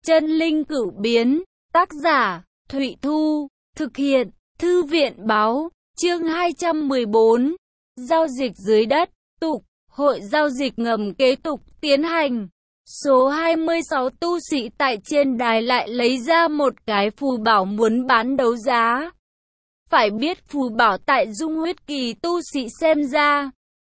Chân linh cửu biến, tác giả, Thụy Thu, thực hiện, Thư viện báo, chương 214, giao dịch dưới đất, tục, hội giao dịch ngầm kế tục tiến hành. Số 26 tu sĩ tại trên đài lại lấy ra một cái phù bảo muốn bán đấu giá. Phải biết phù bảo tại dung huyết kỳ tu sĩ xem ra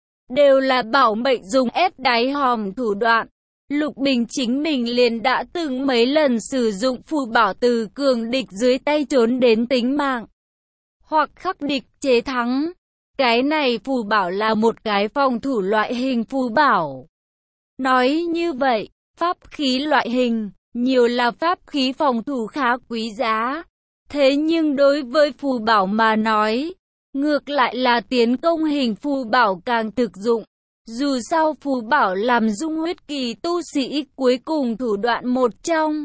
đều là bảo mệnh dùng ép đáy hòm thủ đoạn. Lục Bình chính mình liền đã từng mấy lần sử dụng phù bảo từ cường địch dưới tay trốn đến tính mạng, hoặc khắc địch chế thắng. Cái này phù bảo là một cái phòng thủ loại hình phù bảo. Nói như vậy, pháp khí loại hình, nhiều là pháp khí phòng thủ khá quý giá. Thế nhưng đối với phù bảo mà nói, ngược lại là tiến công hình phù bảo càng thực dụng. Dù sao phù bảo làm dung huyết kỳ tu sĩ cuối cùng thủ đoạn một trong.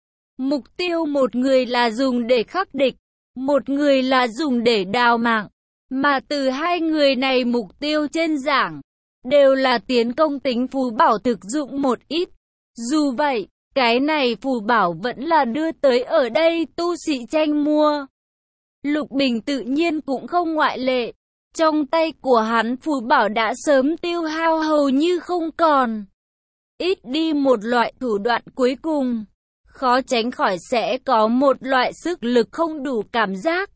Mục tiêu một người là dùng để khắc địch, một người là dùng để đào mạng. Mà từ hai người này mục tiêu trên giảng, đều là tiến công tính phù bảo thực dụng một ít. Dù vậy, cái này phù bảo vẫn là đưa tới ở đây tu sĩ tranh mua. Lục Bình tự nhiên cũng không ngoại lệ. Trong tay của hắn phù bảo đã sớm tiêu hao hầu như không còn. Ít đi một loại thủ đoạn cuối cùng, khó tránh khỏi sẽ có một loại sức lực không đủ cảm giác.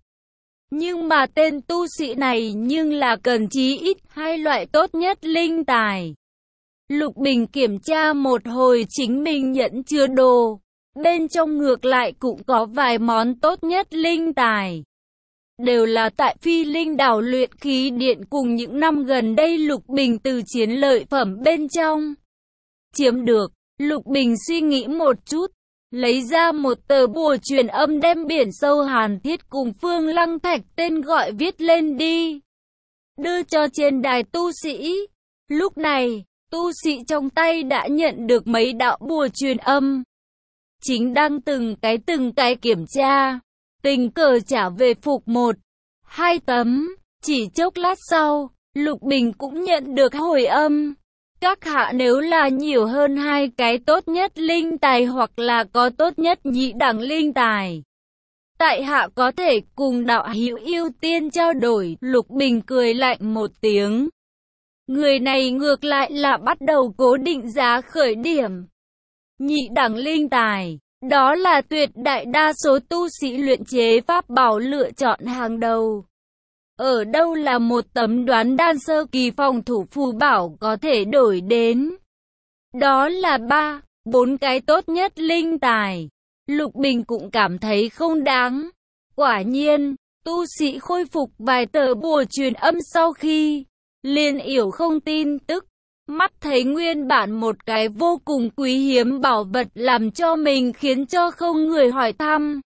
Nhưng mà tên tu sĩ này nhưng là cần chí ít hai loại tốt nhất linh tài. Lục Bình kiểm tra một hồi chính mình nhẫn chứa đồ, bên trong ngược lại cũng có vài món tốt nhất linh tài. Đều là tại Phi Linh Đảo luyện khí điện cùng những năm gần đây Lục Bình từ chiến lợi phẩm bên trong chiếm được. Lục Bình suy nghĩ một chút, lấy ra một tờ bùa truyền âm đem biển sâu hàn thiết cùng Phương Lăng Thạch tên gọi viết lên đi, đưa cho trên đài tu sĩ. Lúc này, tu sĩ trong tay đã nhận được mấy đạo bùa truyền âm, chính đang từng cái kiểm tra. Tình cờ trả về phục 1, 2 tấm. Chỉ chốc lát sau, Lục Bình cũng nhận được hồi âm. Các hạ nếu là nhiều hơn 2 cái tốt nhất linh tài hoặc là có tốt nhất nhị đẳng linh tài, tại hạ có thể cùng đạo hữu ưu tiên trao đổi. Lục Bình cười lạnh một tiếng. Người này ngược lại là bắt đầu cố định giá khởi điểm. Nhị đẳng linh tài, đó là tuyệt đại đa số tu sĩ luyện chế pháp bảo lựa chọn hàng đầu. Ở đâu là một tấm đoán đan sơ kỳ phòng thủ phù bảo có thể đổi đến? Đó là 3, 4 cái tốt nhất linh tài. Lục Bình cũng cảm thấy không đáng. Quả nhiên, tu sĩ khôi phục vài tờ bùa truyền âm sau khi liền yểu không tin tức. Mắt thấy nguyên bản một cái vô cùng quý hiếm bảo vật làm cho mình khiến cho không người hỏi thăm.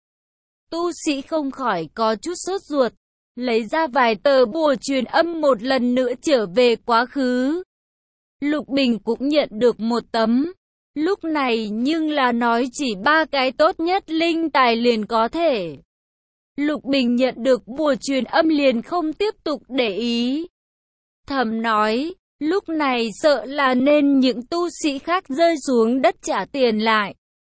Tu sĩ không khỏi có chút sốt ruột, lấy ra vài tờ bùa truyền âm một lần nữa trở về quá khứ. Lục Bình cũng nhận được một tấm. Lúc này nhưng là nói chỉ 3 cái tốt nhất linh tài liền có thể. Lục Bình nhận được bùa truyền âm liền không tiếp tục để ý. Thầm nói, lúc này sợ là nên những tu sĩ khác rơi xuống đất trả tiền lại.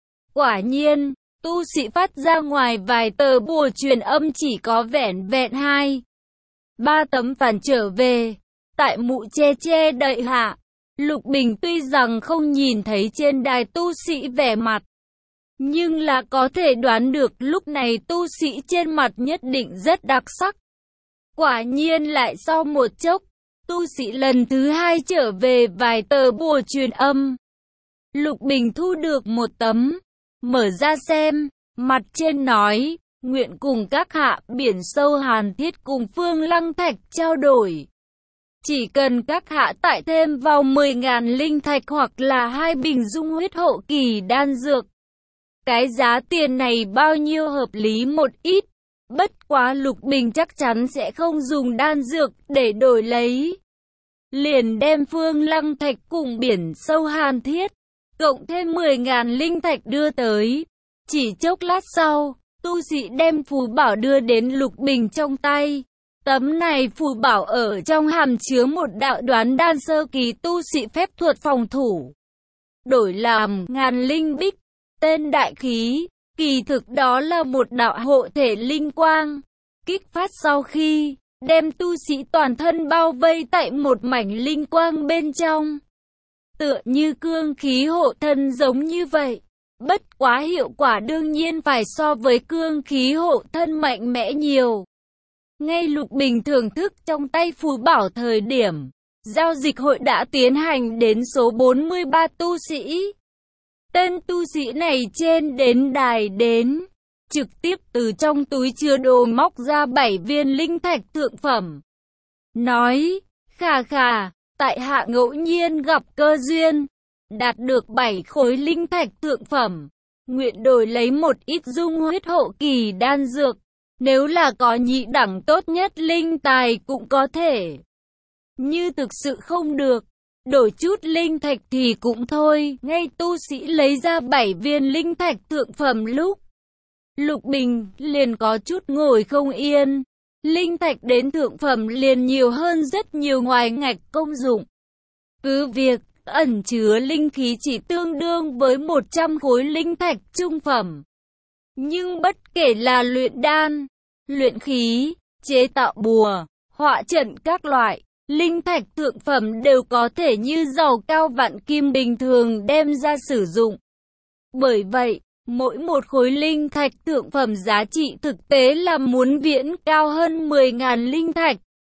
Quả nhiên, tu sĩ phát ra ngoài vài tờ bùa truyền âm chỉ có vẻn vẹn 2, 3 tấm phản trở về. Tại mụ che đậy hạ, Lục Bình tuy rằng không nhìn thấy trên đài tu sĩ vẻ mặt, nhưng là có thể đoán được lúc này tu sĩ trên mặt nhất định rất đặc sắc. Quả nhiên lại sau một chốc, tu sĩ lần thứ 2 trở về vài tờ bùa truyền âm. Lục Bình thu được một tấm, mở ra xem, mặt trên nói, nguyện cùng các hạ biển sâu hàn thiết cùng Phương Lăng Thạch trao đổi. Chỉ cần các hạ tải thêm vào 10.000 linh thạch hoặc là 2 bình dung huyết hậu kỳ đan dược. Cái giá tiền này bao nhiêu hợp lý một ít. Bất quá Lục Bình chắc chắn sẽ không dùng đan dược để đổi lấy. Liền đem Phương Lăng Thạch cùng biển sâu hàn thiết, cộng thêm 10.000 linh thạch đưa tới. Chỉ chốc lát sau, tu sĩ đem phù bảo đưa đến Lục Bình trong tay. Tấm này phù bảo ở trong hàm chứa một đạo đoán đan sơ kỳ tu sĩ phép thuật phòng thủ. Đổi làm 1000 linh bích. Tên đại khí, kỳ thực đó là một đạo hộ thể linh quang, kích phát sau khi đem tu sĩ toàn thân bao vây tại một mảnh linh quang bên trong. Tựa như cương khí hộ thân giống như vậy. Bất quá hiệu quả đương nhiên phải so với cương khí hộ thân mạnh mẽ nhiều. Ngay Lục Bình thưởng thức trong tay phù bảo thời điểm, giao dịch hội đã tiến hành đến số 43 tu sĩ. Tên tu sĩ này trên đến đài đến, trực tiếp từ trong túi chứa đồ móc ra 7 viên linh thạch thượng phẩm. Nói, khà khà, tại hạ ngẫu nhiên gặp cơ duyên, đạt được 7 khối linh thạch thượng phẩm, nguyện đổi lấy một ít dung huyết hậu kỳ đan dược, nếu là có nhị đẳng tốt nhất linh tài cũng có thể. Như thực sự không được, đổi chút linh thạch thì cũng thôi. Ngay tu sĩ lấy ra 7 viên linh thạch thượng phẩm lúc, Lục Bình liền có chút ngồi không yên. Linh thạch đến thượng phẩm liền nhiều hơn rất nhiều ngoài ngạch công dụng. Cứ việc ẩn chứa linh khí chỉ tương đương với 100 khối linh thạch trung phẩm. Nhưng bất kể là luyện đan, luyện khí, chế tạo bùa, họa trận các loại, linh thạch thượng phẩm đều có thể như dầu cao vạn kim bình thường đem ra sử dụng. Bởi vậy, mỗi một khối linh thạch thượng phẩm giá trị thực tế là muốn viễn cao hơn 10.000 linh thạch.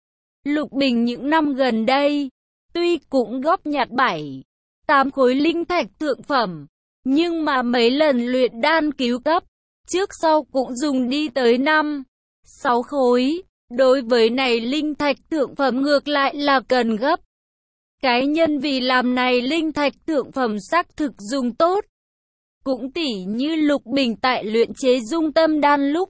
Lục Bình những năm gần đây, tuy cũng góp nhặt 7-8 khối linh thạch thượng phẩm, nhưng mà mấy lần luyện đan cứu cấp, trước sau cũng dùng đi tới 5-6 khối. Đối với này linh thạch thượng phẩm ngược lại là cần gấp. Cái nhân vì làm này linh thạch thượng phẩm xác thực dùng tốt. Cũng tỉ như Lục Bình tại luyện chế dung tâm đan lúc.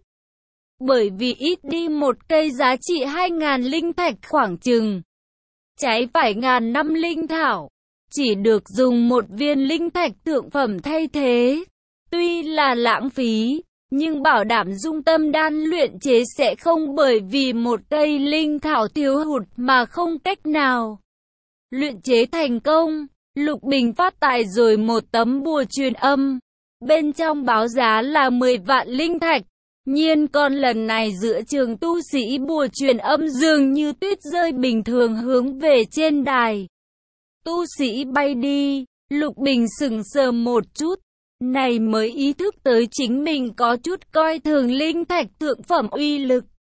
Bởi vì ít đi một cây giá trị 2.000 linh thạch khoảng chừng. Trái phải ngàn năm linh thảo. Chỉ được dùng một viên linh thạch thượng phẩm thay thế. Tuy là lãng phí, nhưng bảo đảm dung tâm đan luyện chế sẽ không bởi vì một cây linh thảo thiếu hụt mà không cách nào luyện chế thành công. Lục Bình phát tài rồi một tấm bùa truyền âm. Bên trong báo giá là 10 vạn linh thạch. Nhiên còn lần này giữa trường tu sĩ bùa truyền âm dường như tuyết rơi bình thường hướng về trên đài. Tu sĩ bay đi, Lục Bình sững sờ một chút. Này mới ý thức tới chính mình có chút coi thường linh thạch thượng phẩm uy lực.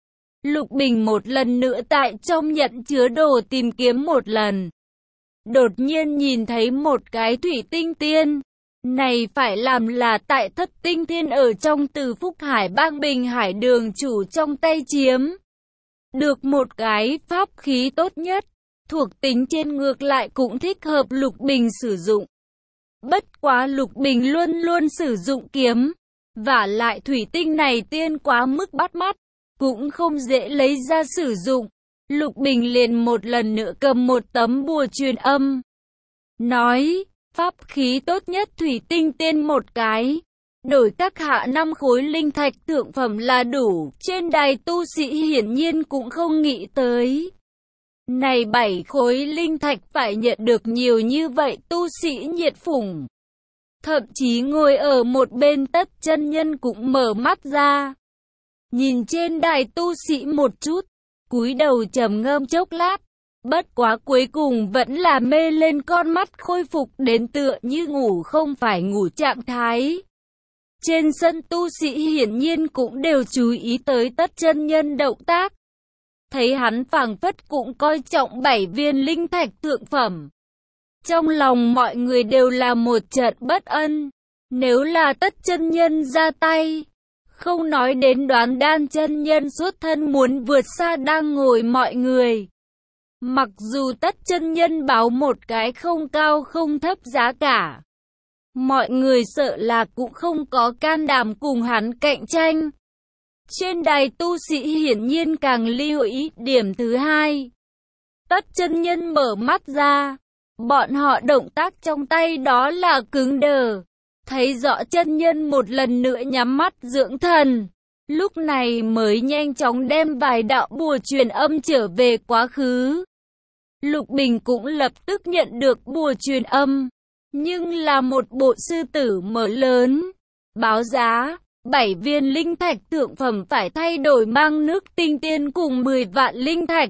Lục Bình một lần nữa tại trong nhận chứa đồ tìm kiếm một lần. Đột nhiên nhìn thấy một cái thủy tinh tiên. Này phải làm là tại Thất Tinh Thiên ở trong Từ Phúc Hải Bang Bình Hải đường chủ trong tay chiếm. Được một cái pháp khí tốt nhất, thuộc tính trên ngược lại cũng thích hợp Lục Bình sử dụng. Bất quá Lục Bình luôn luôn sử dụng kiếm, vả lại thủy tinh này tiên quá mức bắt mắt, cũng không dễ lấy ra sử dụng. Lục Bình liền một lần nữa cầm một tấm bùa truyền âm. Nói, pháp khí tốt nhất thủy tinh tiên một cái. Đổi các hạ 5 khối linh thạch thượng phẩm là đủ. Trên đài tu sĩ hiển nhiên cũng không nghĩ tới. Này 7 khối linh thạch phải nhận được nhiều như vậy tu sĩ nhiệt phủng. Thậm chí ngồi ở một bên Tất chân nhân cũng mở mắt ra. Nhìn trên đài tu sĩ một chút, cúi đầu trầm ngâm chốc lát. Bất quá cuối cùng vẫn là mê lên con mắt khôi phục đến tựa như ngủ không phải ngủ trạng thái. Trên sân tu sĩ hiển nhiên cũng đều chú ý tới Tất chân nhân động tác. Thấy hắn phảng phất cũng coi trọng 7 viên linh thạch thượng phẩm. Trong lòng mọi người đều là một trận bất ân. Nếu là Tất chân nhân ra tay, không nói đến Đoán Đan chân nhân xuất thân muốn vượt xa đang ngồi mọi người. Mặc dù Tất chân nhân báo một cái không cao không thấp giá cả, mọi người sợ là cũng không có can đảm cùng hắn cạnh tranh. Trên đài tu sĩ hiển nhiên càng lưu ý điểm thứ hai. Tất chân nhân mở mắt ra, bọn họ động tác trong tay đó là cứng đờ. Thấy rõ chân nhân một lần nữa nhắm mắt dưỡng thần, lúc này mới nhanh chóng đem vài đạo bùa truyền âm trở về quá khứ. Lục Bình cũng lập tức nhận được bùa truyền âm, nhưng là một bộ sư tử mở lớn. Báo giá, 7 viên linh thạch thượng phẩm phải thay đổi mang nước tinh tiên cùng 10 vạn linh thạch.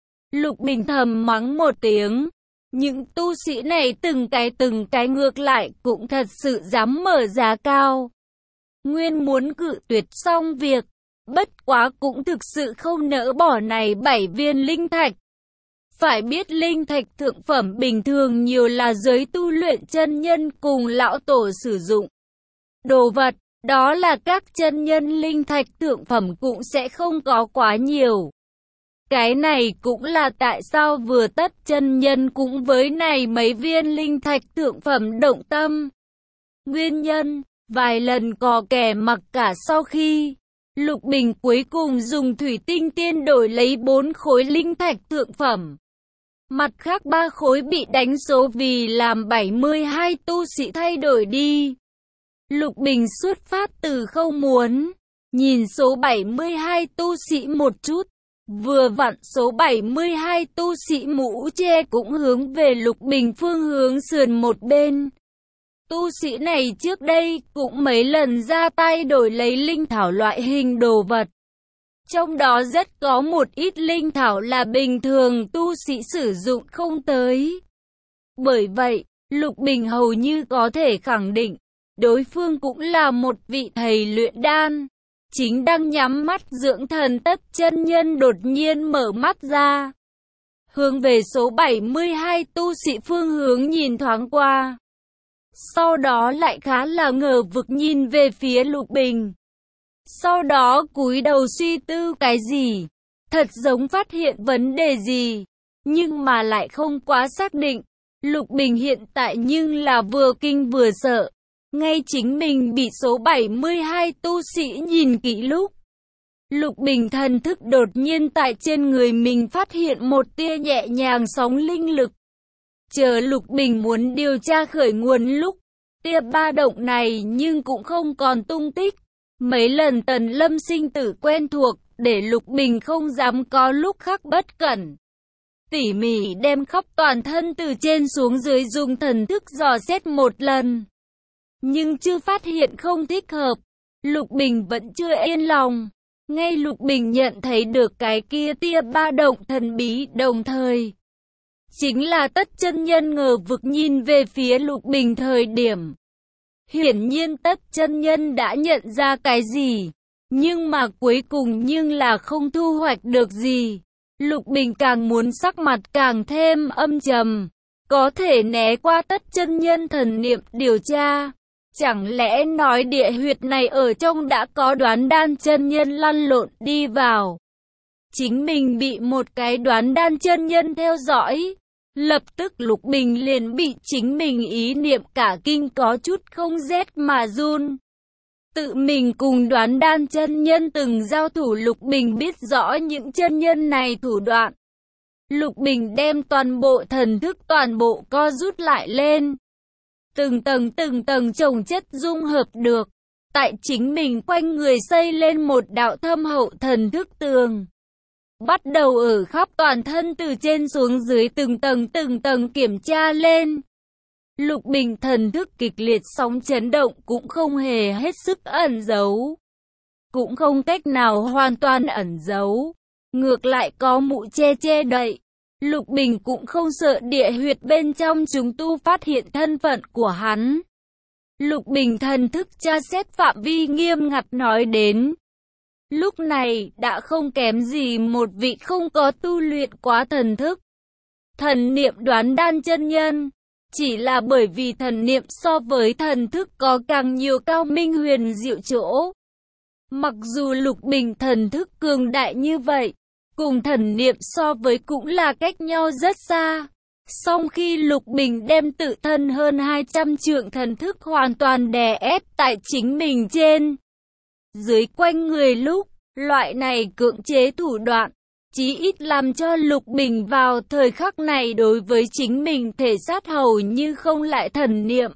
Lục Bình thầm mắng một tiếng. Những tu sĩ này từng cái ngược lại cũng thật sự dám mở giá cao. Nguyên muốn cự tuyệt xong việc, bất quá cũng thực sự không nỡ bỏ này 7 viên linh thạch. Phải biết linh thạch thượng phẩm bình thường nhiều là giới tu luyện chân nhân cùng lão tổ sử dụng. Đồ vật, đó là các chân nhân linh thạch thượng phẩm cũng sẽ không có quá nhiều. Cái này cũng là tại sao vừa tất chân nhân cũng với này mấy viên linh thạch thượng phẩm động tâm. Nguyên nhân, vài lần cò kẻ mặc cả sau khi Lục Bình cuối cùng dùng thủy tinh tiên đổi lấy 4 khối linh thạch thượng phẩm. Mặt khác 3 khối bị đánh số vì làm 72 tu sĩ thay đổi đi. Lục Bình xuất phát từ không muốn, nhìn số 72 tu sĩ một chút. Vừa vặn số 72 tu sĩ mũ che cũng hướng về Lục Bình phương hướng sườn một bên. Tu sĩ này trước đây cũng mấy lần ra tay đổi lấy linh thảo loại hình đồ vật. Trong đó rất có một ít linh thảo là bình thường tu sĩ sử dụng không tới. Bởi vậy, Lục Bình hầu như có thể khẳng định, đối phương cũng là một vị thầy luyện đan. Chính đang nhắm mắt dưỡng thần tất chân nhân đột nhiên mở mắt ra. Hướng về số 72 tu sĩ phương hướng nhìn thoáng qua. Sau đó lại khá là ngờ vực nhìn về phía Lục Bình. Sau đó cúi đầu suy tư cái gì. Thật giống phát hiện vấn đề gì. Nhưng mà lại không quá xác định. Lục Bình hiện tại nhưng là vừa kinh vừa sợ. Ngay chính mình bị số 72 tu sĩ nhìn kỹ lúc. Lục Bình thần thức đột nhiên tại trên người mình phát hiện một tia nhẹ nhàng sóng linh lực. Chờ Lục Bình muốn điều tra khởi nguồn lúc, tia ba động này nhưng cũng không còn tung tích. Mấy lần Tần Lâm sinh tử quen thuộc, để Lục Bình không dám có lúc khắc bất cẩn. Tỉ mỉ đem khắp toàn thân từ trên xuống dưới dùng thần thức dò xét một lần. Nhưng chưa phát hiện không thích hợp. Lục Bình vẫn chưa yên lòng. Ngay Lục Bình nhận thấy được cái kia tia ba động thần bí đồng thời. Chính là tất chân nhân ngờ vực nhìn về phía Lục Bình thời điểm. Hiển nhiên tất chân nhân đã nhận ra cái gì. Nhưng mà cuối cùng nhưng là không thu hoạch được gì. Lục Bình càng muốn sắc mặt càng thêm âm trầm. Có thể né qua tất chân nhân thần niệm điều tra. Chẳng lẽ nói địa huyệt này ở trong đã có đoán đan chân nhân lăn lộn đi vào. Chính mình bị một cái đoán đan chân nhân theo dõi. Lập tức Lục Bình liền bị chính mình ý niệm cả kinh có chút không rét mà run. Tự mình cùng đoán đan chân nhân từng giao thủ Lục Bình biết rõ những chân nhân này thủ đoạn. Lục Bình đem toàn bộ thần thức toàn bộ co rút lại lên. Từng tầng chồng chất dung hợp được. Tại chính mình quanh người xây lên một đạo thâm hậu thần thức tường. Bắt đầu ở khắp toàn thân từ trên xuống dưới từng tầng kiểm tra lên. Lục Bình thần thức kịch liệt sóng chấn động cũng không hề hết sức ẩn giấu. Cũng không cách nào hoàn toàn ẩn giấu. Ngược lại có mũ che đậy. Lục Bình cũng không sợ địa huyệt bên trong chúng tu phát hiện thân phận của hắn. Lục Bình thần thức tra xét phạm vi nghiêm ngặt nói đến. Lúc này đã không kém gì một vị không có tu luyện quá thần thức. Thần niệm đoán đan chân nhân. Chỉ là bởi vì thần niệm so với thần thức có càng nhiều cao minh huyền diệu chỗ. Mặc dù Lục Bình thần thức cường đại như vậy, cùng thần niệm so với cũng là cách nhau rất xa. Song khi Lục Bình đem tự thân hơn 200 trượng thần thức hoàn toàn đè ép tại chính mình trên dưới quanh người lúc, loại này cưỡng chế thủ đoạn, chí ít làm cho Lục Bình vào thời khắc này đối với chính mình thể sát hầu như không lại thần niệm.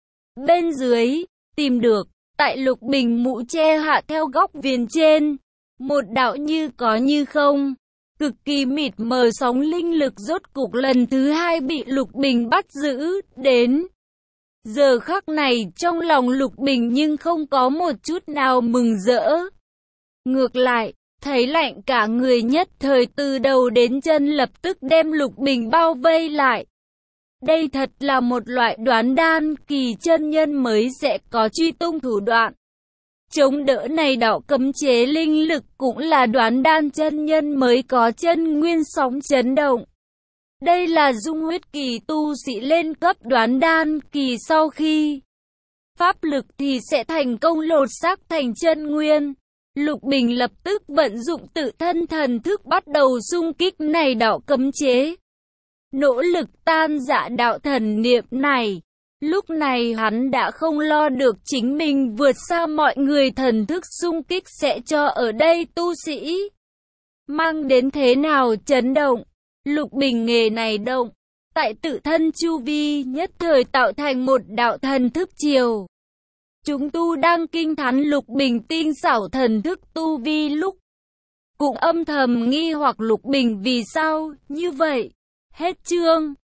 Bên dưới, tìm được, tại Lục Bình mũ che hạ theo góc viền trên, một đạo như có như không. Cực kỳ mịt mờ sóng linh lực rốt cục lần thứ hai bị Lục Bình bắt giữ đến. Giờ khắc này trong lòng Lục Bình nhưng không có một chút nào mừng rỡ. Ngược lại, thấy lạnh cả người, nhất thời từ đầu đến chân lập tức đem Lục Bình bao vây lại. Đây thật là một loại đoán đan kỳ chân nhân mới sẽ có truy tung thủ đoạn. Chống đỡ này đạo cấm chế linh lực cũng là đoán đan chân nhân mới có chân nguyên sóng chấn động. Đây là dung huyết kỳ tu sĩ lên cấp đoán đan kỳ sau khi pháp lực thì sẽ thành công lột xác thành chân nguyên. Lục Bình lập tức vận dụng tự thân thần thức bắt đầu xung kích này đạo cấm chế. Nỗ lực tan rã đạo thần niệm này. Lúc này hắn đã không lo được chính mình vượt xa mọi người, thần thức xung kích sẽ cho ở đây tu sĩ mang đến thế nào chấn động. Lục Bình nghề này động, tại tự thân chu vi nhất thời tạo thành một đạo thần thức chiều. Chúng tu đang kinh thán Lục Bình tinh xảo thần thức tu vi, lúc cũng âm thầm nghi hoặc Lục Bình vì sao như vậy. Hết chương.